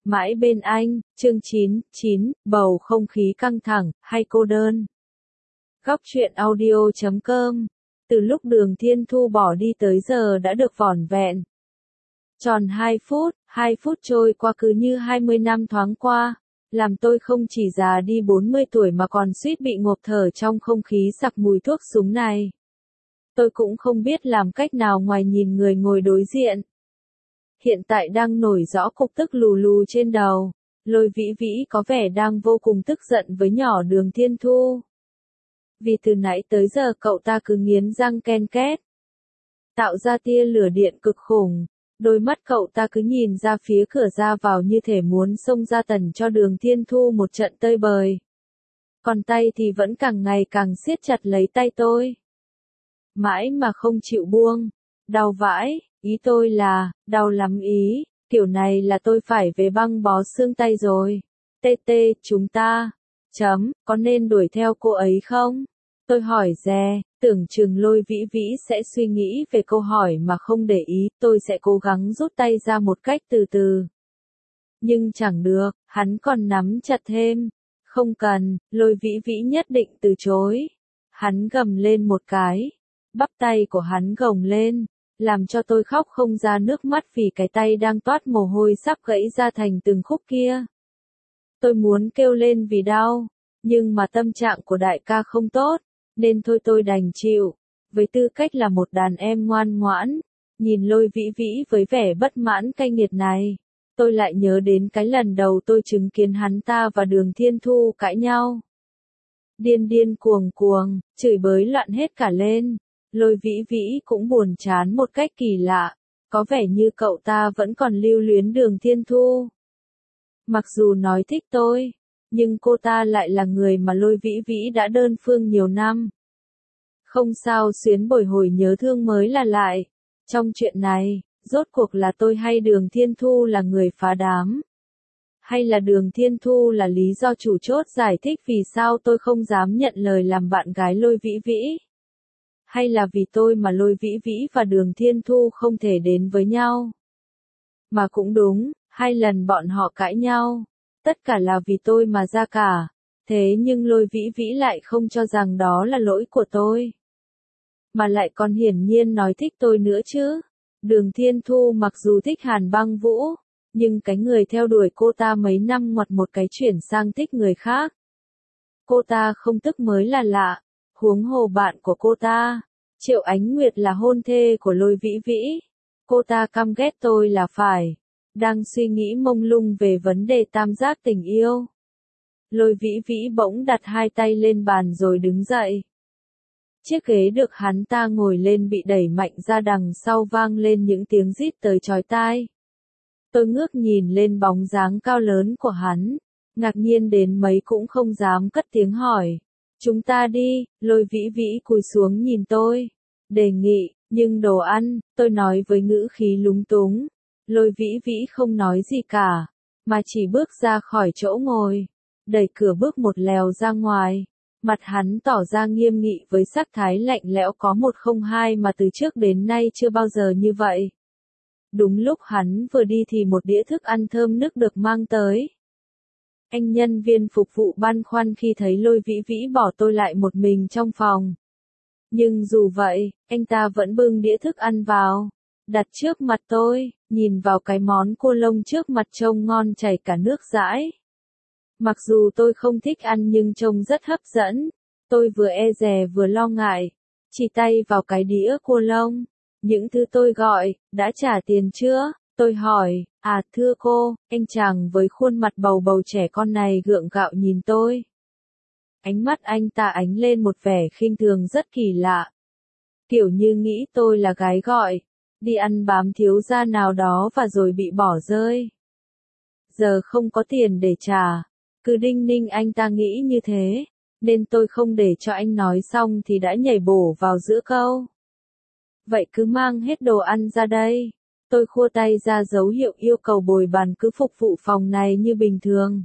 Mãi bên anh, chương 9, bầu không khí căng thẳng, hay cô đơn. Góc truyện audio.com. Từ lúc Đường Thiên Thu bỏ đi tới giờ đã được vỏn vẹn. Tròn 2 phút trôi qua cứ như 20 năm thoáng qua, làm tôi không chỉ già đi 40 tuổi mà còn suýt bị ngộp thở trong không khí sặc mùi thuốc súng này. Tôi cũng không biết làm cách nào ngoài nhìn người ngồi đối diện. Hiện tại đang nổi rõ cục tức lù lù trên đầu, Lôi Vĩ Vĩ có vẻ đang vô cùng tức giận với nhỏ Đường Thiên Thu. Vì từ nãy tới giờ cậu ta cứ nghiến răng ken két, tạo ra tia lửa điện cực khủng, đôi mắt cậu ta cứ nhìn ra phía cửa ra vào như thể muốn xông ra tẩn cho Đường Thiên Thu một trận tơi bời. Còn tay thì vẫn càng ngày càng siết chặt lấy tay tôi. Mãi mà không chịu buông, đau vãi. Ý tôi là, đau lắm ý, kiểu này là tôi phải về băng bó xương tay rồi. Chúng ta, có nên đuổi theo cô ấy không? Tôi hỏi dè, tưởng chừng Lôi Vĩ Vĩ sẽ suy nghĩ về câu hỏi mà không để ý, tôi sẽ cố gắng rút tay ra một cách từ từ. Nhưng chẳng được, hắn còn nắm chặt thêm. Không cần, Lôi Vĩ Vĩ nhất định từ chối. Hắn gầm lên một cái, bắp tay của hắn gồng lên, làm cho tôi khóc không ra nước mắt vì cái tay đang toát mồ hôi sắp gãy ra thành từng khúc kia. Tôi muốn kêu lên vì đau, nhưng mà tâm trạng của đại ca không tốt, nên thôi tôi đành chịu. Với tư cách là một đàn em ngoan ngoãn, nhìn Lôi Vĩ Vĩ với vẻ bất mãn cay nghiệt này, tôi lại nhớ đến cái lần đầu tôi chứng kiến hắn ta và Đường Thiên Thu cãi nhau. Điên cuồng, chửi bới loạn hết cả lên. Lôi Vĩ Vĩ cũng buồn chán một cách kỳ lạ, có vẻ như cậu ta vẫn còn lưu luyến Đường Thiên Thu. Mặc dù nói thích tôi, nhưng cô ta lại là người mà Lôi Vĩ Vĩ đã đơn phương nhiều năm. Không sao, xuyến bồi hồi nhớ thương mới là lại. Trong chuyện này, rốt cuộc là tôi hay Đường Thiên Thu là người phá đám? Hay là Đường Thiên Thu là lý do chủ chốt giải thích vì sao tôi không dám nhận lời làm bạn gái Lôi Vĩ Vĩ? Hay là vì tôi mà Lôi Vĩ Vĩ và Đường Thiên Thu không thể đến với nhau? Mà cũng đúng, 2 lần bọn họ cãi nhau, tất cả là vì tôi mà ra cả. Thế nhưng Lôi Vĩ Vĩ lại không cho rằng đó là lỗi của tôi, mà lại còn hiển nhiên nói thích tôi nữa chứ. Đường Thiên Thu mặc dù thích Hàn Băng Vũ, nhưng cái người theo đuổi cô ta mấy năm ngoặt một cái chuyển sang thích người khác. Cô ta không tức mới là lạ. Huống hồ bạn của cô ta, Triệu Ánh Nguyệt là hôn thê của Lôi Vĩ Vĩ. Cô ta căm ghét tôi là phải. Đang suy nghĩ mông lung về vấn đề tam giác tình yêu, Lôi Vĩ Vĩ bỗng đặt 2 tay lên bàn rồi đứng dậy. Chiếc ghế được hắn ta ngồi lên bị đẩy mạnh ra đằng sau, vang lên những tiếng rít tới chói tai. Tôi ngước nhìn lên bóng dáng cao lớn của hắn, ngạc nhiên đến mấy cũng không dám cất tiếng hỏi. Chúng ta đi. Lôi Vĩ Vĩ cúi xuống nhìn tôi, đề nghị, nhưng đồ ăn, tôi nói với ngữ khí lúng túng. Lôi Vĩ Vĩ không nói gì cả, mà chỉ bước ra khỏi chỗ ngồi, đẩy cửa bước một lèo ra ngoài. Mặt hắn tỏ ra nghiêm nghị với sắc thái lạnh lẽo có 102 mà từ trước đến nay chưa bao giờ như vậy. Đúng lúc hắn vừa đi thì một đĩa thức ăn thơm nức được mang tới. Anh nhân viên phục vụ băn khoăn khi thấy Lôi Vĩ Vĩ bỏ tôi lại một mình trong phòng. Nhưng dù vậy, anh ta vẫn bưng đĩa thức ăn vào, đặt trước mặt tôi, nhìn vào cái món cua lông trước mặt trông ngon chảy cả nước dãi. Mặc dù tôi không thích ăn nhưng trông rất hấp dẫn, tôi vừa e dè vừa lo ngại, chỉ tay vào cái đĩa cua lông. Những thứ tôi gọi, đã trả tiền chưa? Tôi hỏi. Thưa cô. Anh chàng với khuôn mặt bầu bầu trẻ con này gượng gạo nhìn tôi. Ánh mắt anh ta ánh lên một vẻ khinh thường rất kỳ lạ. Kiểu như nghĩ tôi là gái gọi, đi ăn bám thiếu gia nào đó và rồi bị bỏ rơi. Giờ không có tiền để trả. Cứ đinh ninh anh ta nghĩ như thế, nên tôi không để cho anh nói xong thì đã nhảy bổ vào giữa câu. Vậy cứ mang hết đồ ăn ra đây. Tôi khua tay ra dấu hiệu yêu cầu bồi bàn cứ phục vụ phòng này như bình thường.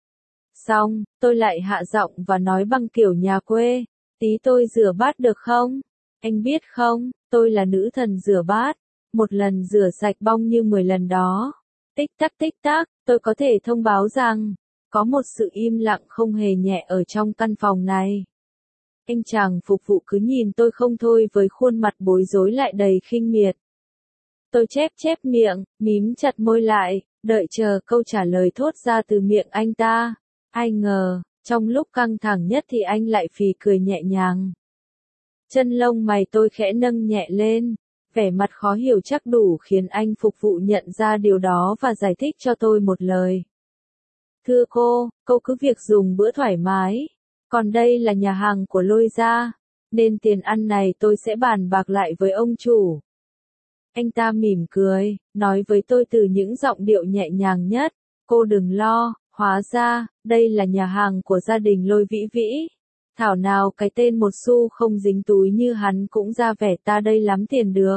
Xong, tôi lại hạ giọng và nói bằng kiểu nhà quê. Tí tôi rửa bát được không? Anh biết không, tôi là nữ thần rửa bát. Một lần rửa sạch bong như 10 lần đó. tích tắc, tôi có thể thông báo rằng, có một sự im lặng không hề nhẹ ở trong căn phòng này. Anh chàng phục vụ cứ nhìn tôi không thôi với khuôn mặt bối rối lại đầy khinh miệt. Tôi chép miệng, mím chặt môi lại, đợi chờ câu trả lời thốt ra từ miệng anh ta. Ai ngờ, trong lúc căng thẳng nhất thì anh lại phì cười nhẹ nhàng. Chân lông mày tôi khẽ nâng nhẹ lên, vẻ mặt khó hiểu chắc đủ khiến anh phục vụ nhận ra điều đó và giải thích cho tôi một lời. Thưa cô cứ việc dùng bữa thoải mái. Còn đây là nhà hàng của Lôi gia, nên tiền ăn này tôi sẽ bàn bạc lại với ông chủ. Anh ta mỉm cười, nói với tôi từ những giọng điệu nhẹ nhàng nhất, cô đừng lo, hóa ra, đây là nhà hàng của gia đình Lôi Vĩ Vĩ. Thảo nào cái tên một xu không dính túi như hắn cũng ra vẻ ta đây lắm tiền được.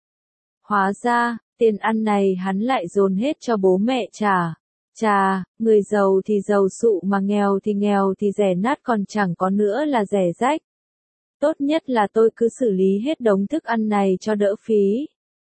Hóa ra, tiền ăn này hắn lại dồn hết cho bố mẹ trả. Chà, người giàu thì giàu sụ mà nghèo thì rẻ nát còn chẳng có nữa là rẻ rách. Tốt nhất là tôi cứ xử lý hết đống thức ăn này cho đỡ phí.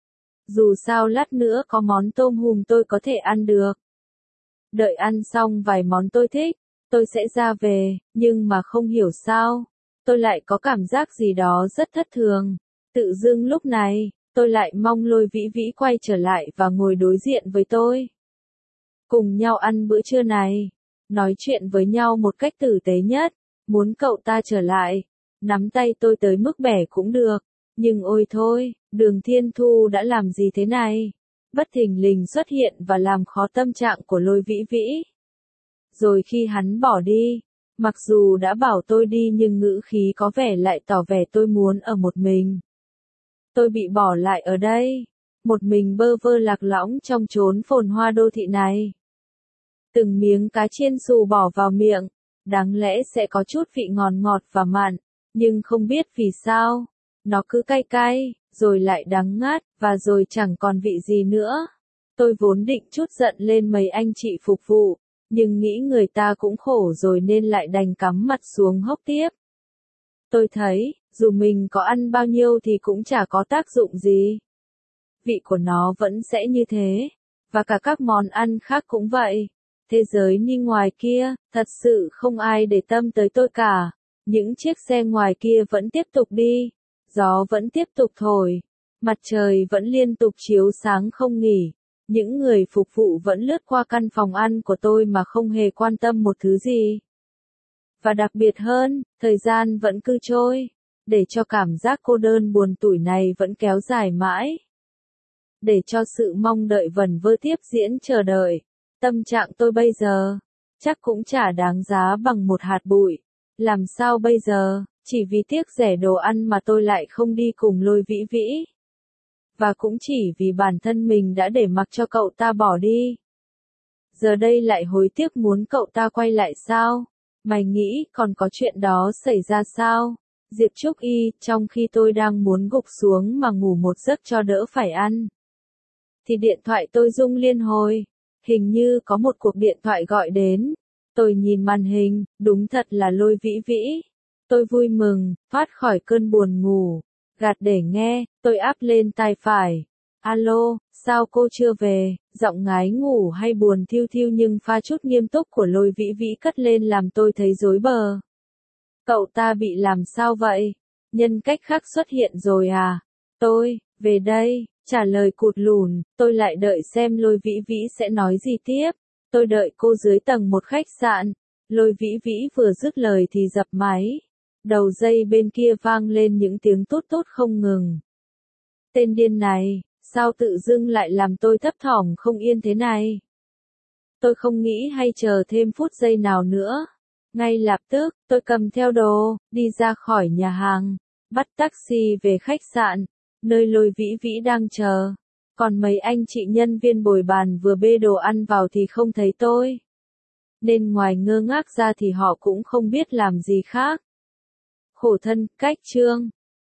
Dù sao lát nữa có món tôm hùm tôi có thể ăn được. Đợi ăn xong vài món tôi thích, tôi sẽ ra về, nhưng mà không hiểu sao, tôi lại có cảm giác gì đó rất thất thường. Tự dưng lúc này, tôi lại mong Lôi Vĩ Vĩ quay trở lại và ngồi đối diện với tôi. Cùng nhau ăn bữa trưa này, nói chuyện với nhau một cách tử tế nhất, muốn cậu ta trở lại, nắm tay tôi tới mức bẻ cũng được, nhưng ôi thôi, Đường Thiên Thu đã làm gì thế này? Bất thình lình xuất hiện và làm khó tâm trạng của Lôi Vĩ Vĩ. Rồi khi hắn bỏ đi, mặc dù đã bảo tôi đi nhưng ngữ khí có vẻ lại tỏ vẻ tôi muốn ở một mình. Tôi bị bỏ lại ở đây, một mình bơ vơ lạc lõng trong chốn phồn hoa đô thị này. Từng miếng cá chiên xù bỏ vào miệng, đáng lẽ sẽ có chút vị ngọt ngọt và mặn, nhưng không biết vì sao, nó cứ cay cay, rồi lại đắng ngắt, và rồi chẳng còn vị gì nữa. Tôi vốn định trút giận lên mấy anh chị phục vụ, nhưng nghĩ người ta cũng khổ rồi nên lại đành cắm mặt xuống hốc tiếp. Tôi thấy, dù mình có ăn bao nhiêu thì cũng chả có tác dụng gì. Vị của nó vẫn sẽ như thế, và cả các món ăn khác cũng vậy. Thế giới như ngoài kia, thật sự không ai để tâm tới tôi cả. Những chiếc xe ngoài kia vẫn tiếp tục đi, gió vẫn tiếp tục thổi, mặt trời vẫn liên tục chiếu sáng không nghỉ. Những người phục vụ vẫn lướt qua căn phòng ăn của tôi mà không hề quan tâm một thứ gì. Và đặc biệt hơn, thời gian vẫn cứ trôi, để cho cảm giác cô đơn buồn tủi này vẫn kéo dài mãi. Để cho sự mong đợi vẩn vơ tiếp diễn chờ đợi. Tâm trạng tôi bây giờ, chắc cũng chả đáng giá bằng một hạt bụi. Làm sao bây giờ, chỉ vì tiếc rẻ đồ ăn mà tôi lại không đi cùng Lôi Vĩ Vĩ. Và cũng chỉ vì bản thân mình đã để mặc cho cậu ta bỏ đi. Giờ đây lại hối tiếc muốn cậu ta quay lại sao? Mày nghĩ còn có chuyện đó xảy ra sao? Diệp Trúc Y, trong khi tôi đang muốn gục xuống mà ngủ một giấc cho đỡ phải ăn. Thì điện thoại tôi rung liên hồi. Hình như có một cuộc điện thoại gọi đến. Tôi nhìn màn hình, đúng thật là Lôi Vĩ Vĩ. Tôi vui mừng, thoát khỏi cơn buồn ngủ. Gạt để nghe, tôi áp lên tai phải. Alo, sao cô chưa về? Giọng ngái ngủ hay buồn thiu thiu nhưng pha chút nghiêm túc của Lôi Vĩ Vĩ cất lên làm tôi thấy rối bờ. Cậu ta bị làm sao vậy? Nhân cách khác xuất hiện rồi à? Tôi, về đây, trả lời cụt lùn, tôi lại đợi xem Lôi Vĩ Vĩ sẽ nói gì tiếp. Tôi đợi cô dưới tầng một khách sạn. Lôi Vĩ Vĩ vừa dứt lời thì dập máy. Đầu dây bên kia vang lên những tiếng tút tút không ngừng. Tên điên này, sao tự dưng lại làm tôi thấp thỏm không yên thế này? Tôi không nghĩ hay chờ thêm phút giây nào nữa. Ngay lập tức, tôi cầm theo đồ, đi ra khỏi nhà hàng, bắt taxi về khách sạn, nơi Lôi Vĩ Vĩ đang chờ. Còn mấy anh chị nhân viên bồi bàn vừa bê đồ ăn vào thì không thấy tôi. Nên ngoài ngơ ngác ra thì họ cũng không biết làm gì khác. Khổ thân, cách chương.